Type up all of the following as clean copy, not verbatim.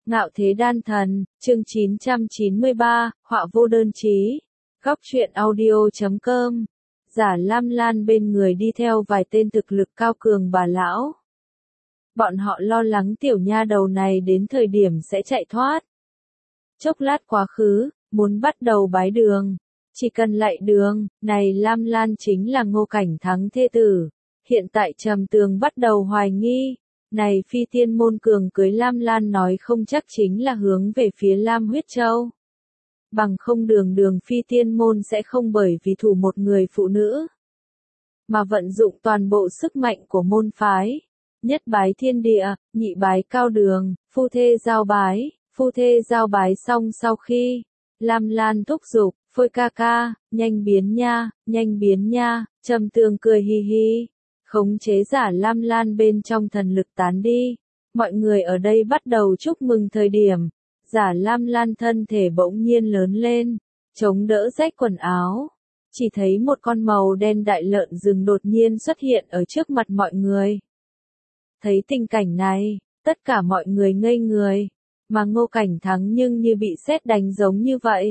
Ngạo thế đan thần, chương 993, họa vô đơn chí. Góc truyện audio.com. Giả Lam Lan bên người đi theo vài tên thực lực cao cường bà lão. Bọn họ lo lắng tiểu nha đầu này đến thời điểm sẽ chạy thoát. Chốc lát quá khứ, muốn bắt đầu bái đường. Chỉ cần lạy đường, này Lam Lan chính là Ngô Cảnh Thắng thê tử. Hiện tại Trầm Tường bắt đầu hoài nghi. Này phi tiên môn cường cưới Lam Lan nói không chắc chính là hướng về phía Lam Huyết Châu. Bằng không đường phi tiên môn sẽ không bởi vì thủ một người phụ nữ. Mà vận dụng toàn bộ sức mạnh của môn phái. Nhất bái thiên địa, nhị bái cao đường, phu thê giao bái xong sau khi. Lam Lan thúc giục, Phôi ca ca, nhanh biến nha, Trầm Tường cười hi hi. Khống chế giả Lam Lan bên trong thần lực tán đi. Mọi người ở đây bắt đầu chúc mừng thời điểm. Giả Lam Lan thân thể bỗng nhiên lớn lên, chống đỡ rách quần áo. Chỉ thấy một con màu đen đại lợn rừng đột nhiên xuất hiện ở trước mặt mọi người. Thấy tình cảnh này, tất cả mọi người ngây người. Mà Ngô Cảnh Thắng nhưng như bị sét đánh giống như vậy.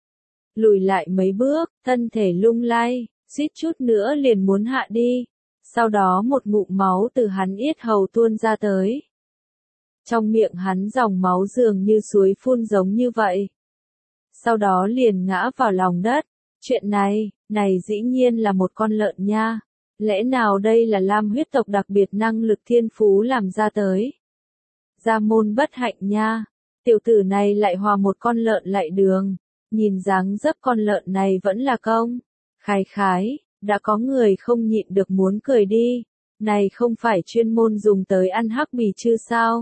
Lùi lại mấy bước, thân thể lung lay, suýt chút nữa liền muốn hạ đi. Sau đó một ngụm máu từ hắn yết hầu tuôn ra tới. Trong miệng hắn dòng máu dường như suối phun giống như vậy. Sau đó liền ngã vào lòng đất. Chuyện này dĩ nhiên là một con lợn nha. Lẽ nào đây là Lam huyết tộc đặc biệt năng lực thiên phú làm ra tới? Gia môn bất hạnh nha. Tiểu tử này lại hòa một con lợn lại đường. Nhìn dáng dấp con lợn này vẫn là công. Khái. Đã có người không nhịn được muốn cười đi. Này không phải chuyên môn dùng tới ăn hắc bì chứ sao?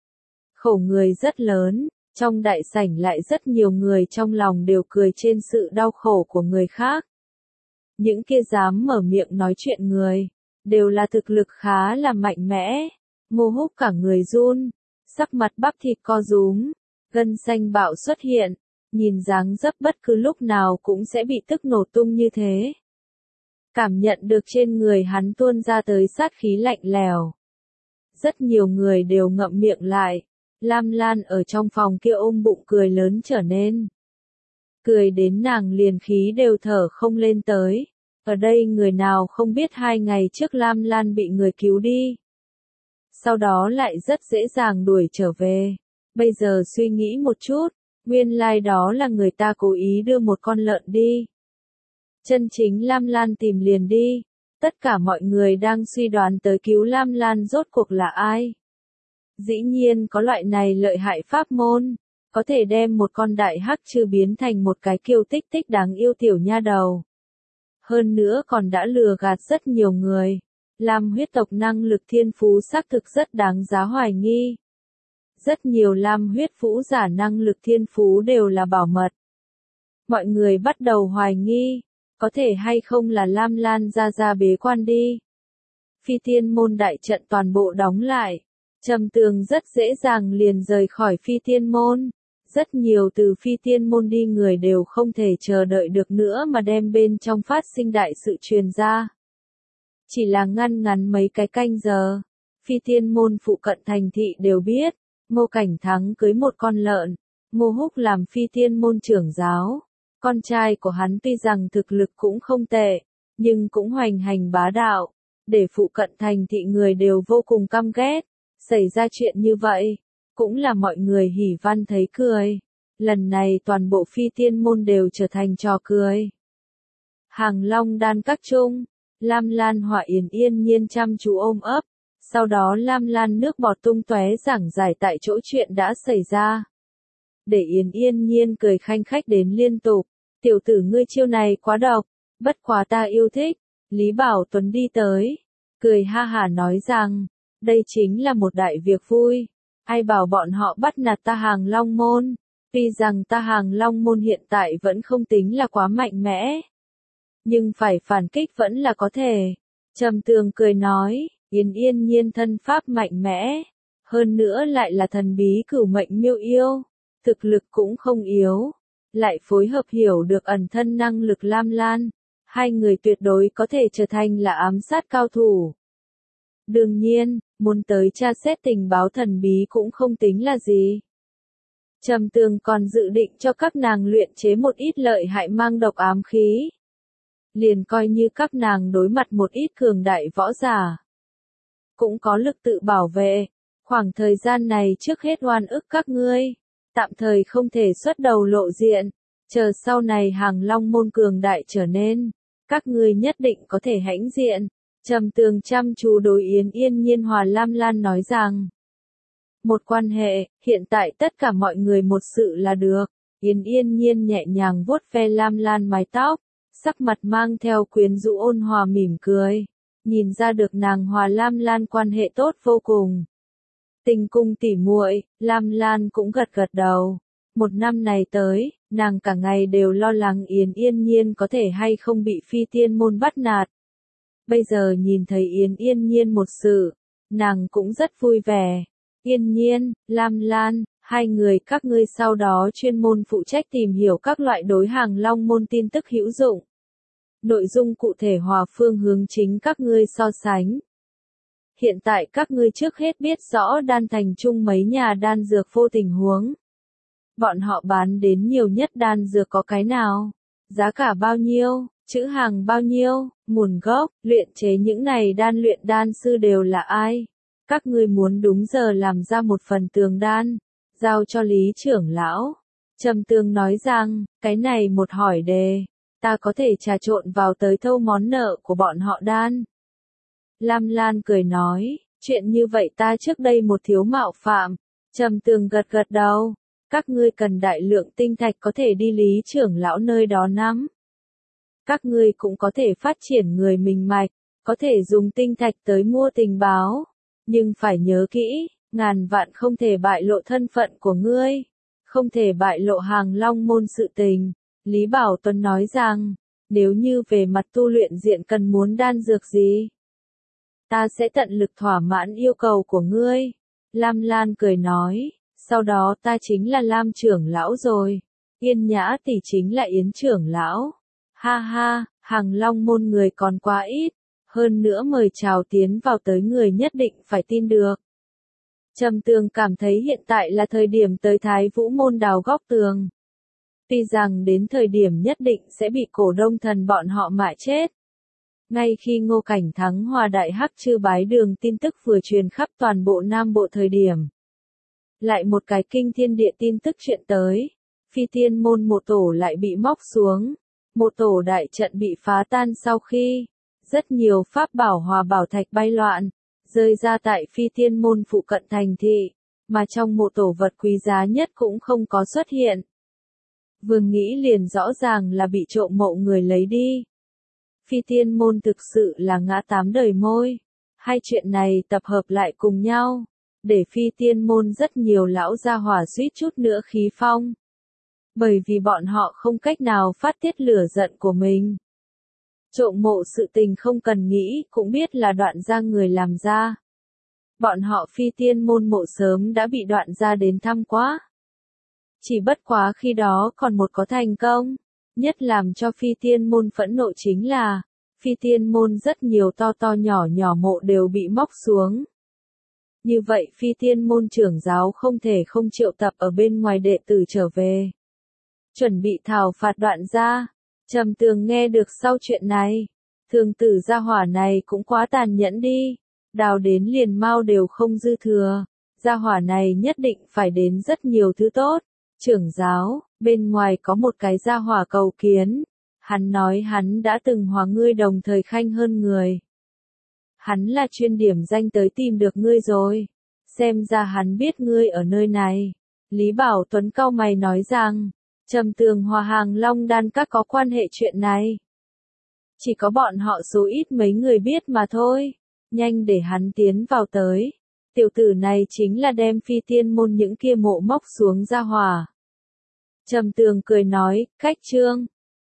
Khổ người rất lớn, trong đại sảnh lại rất nhiều người trong lòng đều cười trên sự đau khổ của người khác. Những kia dám mở miệng nói chuyện người, đều là thực lực khá là mạnh mẽ. Ngô Húc cả người run, sắc mặt bắp thịt co rúm, gân xanh bạo xuất hiện, nhìn dáng dấp bất cứ lúc nào cũng sẽ bị tức nổ tung như thế. Cảm nhận được trên người hắn tuôn ra tới sát khí lạnh lèo. Rất nhiều người đều ngậm miệng lại. Lam Lan ở trong phòng kia ôm bụng cười lớn trở nên. Cười đến nàng liền khí đều thở không lên tới. Ở đây người nào không biết 2 ngày trước Lam Lan bị người cứu đi. Sau đó lại rất dễ dàng đuổi trở về. Bây giờ suy nghĩ một chút, nguyên lai đó là người ta cố ý đưa một con lợn đi. Chân chính Lam Lan tìm liền đi. Tất cả mọi người đang suy đoán tới cứu Lam Lan rốt cuộc là ai. Dĩ nhiên có loại này lợi hại pháp môn, có thể đem một con đại hắc chư biến thành một cái kiêu tích đáng yêu tiểu nha đầu. Hơn nữa còn đã lừa gạt rất nhiều người. Lam huyết tộc năng lực thiên phú xác thực rất đáng giá hoài nghi. Rất nhiều Lam huyết vũ giả năng lực thiên phú đều là bảo mật. Mọi người bắt đầu hoài nghi. Có thể hay không là Lam Lan ra bế quan đi. Phi tiên môn đại trận toàn bộ đóng lại. Trầm Tường rất dễ dàng liền rời khỏi phi tiên môn. Rất nhiều từ phi tiên môn đi người đều không thể chờ đợi được nữa mà đem bên trong phát sinh đại sự truyền ra. Chỉ là ngắn mấy cái canh giờ. Phi tiên môn phụ cận thành thị đều biết. Ngô Cảnh Thắng cưới một con lợn. Ngô Húc làm phi tiên môn trưởng giáo. Con trai của hắn tuy rằng thực lực cũng không tệ, nhưng cũng hoành hành bá đạo, để phụ cận thành thị người đều vô cùng căm ghét. Xảy ra chuyện như vậy, cũng là mọi người hỉ văn thấy cười. Lần này toàn bộ phi tiên môn đều trở thành trò cười. Hàng Long đan các trung, Lam Lan Họa yên nhiên chăm chú ôm ấp, sau đó Lam Lan nước bọt tung tóe giảng giải tại chỗ chuyện đã xảy ra. Để yên nhiên cười khanh khách đến liên tục. Tiểu tử ngươi chiêu này quá độc, bất quá ta yêu thích. Lý Bảo Tuấn đi tới, cười ha hả nói rằng, đây chính là một đại việc vui. Ai bảo bọn họ bắt nạt ta Hàng Long môn. Tuy rằng ta Hàng Long môn hiện tại vẫn không tính là quá mạnh mẽ, nhưng phải phản kích vẫn là có thể. Trầm Tường cười nói, yên nhiên thân pháp mạnh mẽ, hơn nữa lại là thần bí cửu mệnh miêu yêu, thực lực cũng không yếu, lại phối hợp hiểu được ẩn thân năng lực Lam Lan, 2 người tuyệt đối có thể trở thành là ám sát cao thủ. Đương nhiên, muốn tới tra xét tình báo thần bí cũng không tính là gì. Trầm Tường còn dự định cho các nàng luyện chế một ít lợi hại mang độc ám khí. Liền coi như các nàng đối mặt một ít cường đại võ giả, cũng có lực tự bảo vệ. Khoảng thời gian này trước hết oan ức các ngươi, tạm thời không thể xuất đầu lộ diện, chờ sau này Hàng Long môn cường đại trở nên, các ngươi nhất định có thể hãnh diện. Trầm Tường chăm chú đối Yến Yên Nhiên Hòa Lam Lan nói rằng, một quan hệ, hiện tại tất cả mọi người một sự là được. Yến Yên Nhiên nhẹ nhàng vuốt ve Lam Lan mái tóc, sắc mặt mang theo quyến rũ ôn hòa mỉm cười, nhìn ra được nàng Hòa Lam Lan quan hệ tốt vô cùng. Tình cung tỉ muội, Lam Lan cũng gật gật đầu. Một năm này tới, nàng cả ngày đều lo lắng Yến Yên Nhiên có thể hay không bị phi tiên môn bắt nạt. Bây giờ nhìn thấy Yến Yên Nhiên một sự, nàng cũng rất vui vẻ. Yên Nhiên, Lam Lan, hai người các ngươi sau đó chuyên môn phụ trách tìm hiểu các loại đối Hàng Long môn tin tức hữu dụng. Nội dung cụ thể hòa phương hướng chính các ngươi so sánh. Hiện tại các ngươi trước hết biết rõ đan thành chung mấy nhà đan dược vô tình huống. Bọn họ bán đến nhiều nhất đan dược có cái nào? Giá cả bao nhiêu? Chữ hàng bao nhiêu? Nguồn gốc, luyện chế những này luyện đan sư đều là ai? Các ngươi muốn đúng giờ làm ra một phần tường đan, giao cho Lý trưởng lão. Trầm Tường nói rằng, cái này một hỏi đề, ta có thể trà trộn vào tới thâu món nợ của bọn họ đan. Lam Lan cười nói, chuyện như vậy ta trước đây một thiếu mạo phạm. Trầm Tường gật gật đầu, các ngươi cần đại lượng tinh thạch có thể đi Lý trưởng lão nơi đó nắm. Các ngươi cũng có thể phát triển người mình mạch, có thể dùng tinh thạch tới mua tình báo. Nhưng phải nhớ kỹ, ngàn vạn không thể bại lộ thân phận của ngươi, không thể bại lộ Hàng Long môn sự tình. Lý Bảo Tuấn nói rằng, nếu như về mặt tu luyện diện cần muốn đan dược gì, ta sẽ tận lực thỏa mãn yêu cầu của ngươi. Lam Lan cười nói, sau đó ta chính là Lam trưởng lão rồi, Yên Nhã tỷ chính là Yến trưởng lão. Ha ha, Hàng Long môn người còn quá ít, hơn nữa mời chào tiến vào tới người nhất định phải tin được. Trầm Tường cảm thấy hiện tại là thời điểm tới Thái Vũ môn đào góc tường. Tuy rằng đến thời điểm nhất định sẽ bị cổ đông thần bọn họ mại chết. Ngay khi Ngô Cảnh Thắng hòa đại hắc chư bái đường tin tức vừa truyền khắp toàn bộ Nam Bộ thời điểm. Lại một cái kinh thiên địa tin tức chuyện tới. Phi tiên môn mộ tổ lại bị móc xuống. Mộ tổ đại trận bị phá tan sau khi rất nhiều pháp bảo hòa bảo thạch bay loạn, rơi ra tại phi tiên môn phụ cận thành thị, mà trong mộ tổ vật quý giá nhất cũng không có xuất hiện. Vừa nghĩ liền rõ ràng là bị trộm mộ người lấy đi. Phi tiên môn thực sự là ngã tám đời môi. Hai chuyện này tập hợp lại cùng nhau, để phi tiên môn rất nhiều lão gia hỏa suýt chút nữa khí phong. Bởi vì bọn họ không cách nào phát tiết lửa giận của mình. Trộm mộ sự tình không cần nghĩ, cũng biết là Đoạn gia người làm ra. Bọn họ phi tiên môn mộ sớm đã bị Đoạn gia đến thăm quá. Chỉ bất quá khi đó còn một có thành công. Nhất làm cho phi tiên môn phẫn nộ chính là, phi tiên môn rất nhiều to to nhỏ nhỏ mộ đều bị móc xuống. Như vậy phi tiên môn trưởng giáo không thể không triệu tập ở bên ngoài đệ tử trở về. Chuẩn bị thảo phạt Đoạn gia. Trầm Tường nghe được sau chuyện này, thường tử gia hỏa này cũng quá tàn nhẫn đi, đào đến liền mau đều không dư thừa, gia hỏa này nhất định phải đến rất nhiều thứ tốt. Trưởng giáo, bên ngoài có một cái gia hỏa cầu kiến, hắn nói hắn đã từng hòa ngươi đồng thời khanh hơn người. Hắn là chuyên điểm danh tới tìm được ngươi rồi, xem ra hắn biết ngươi ở nơi này. Lý Bảo Tuấn cau mày nói rằng, Trầm Tường hòa Hàng Long đan các có quan hệ chuyện này. Chỉ có bọn họ số ít mấy người biết mà thôi, nhanh để hắn tiến vào tới. Tiểu tử này chính là đem phi tiên môn những kia mộ móc xuống gia hỏa. Trầm Tường cười nói, khách trương.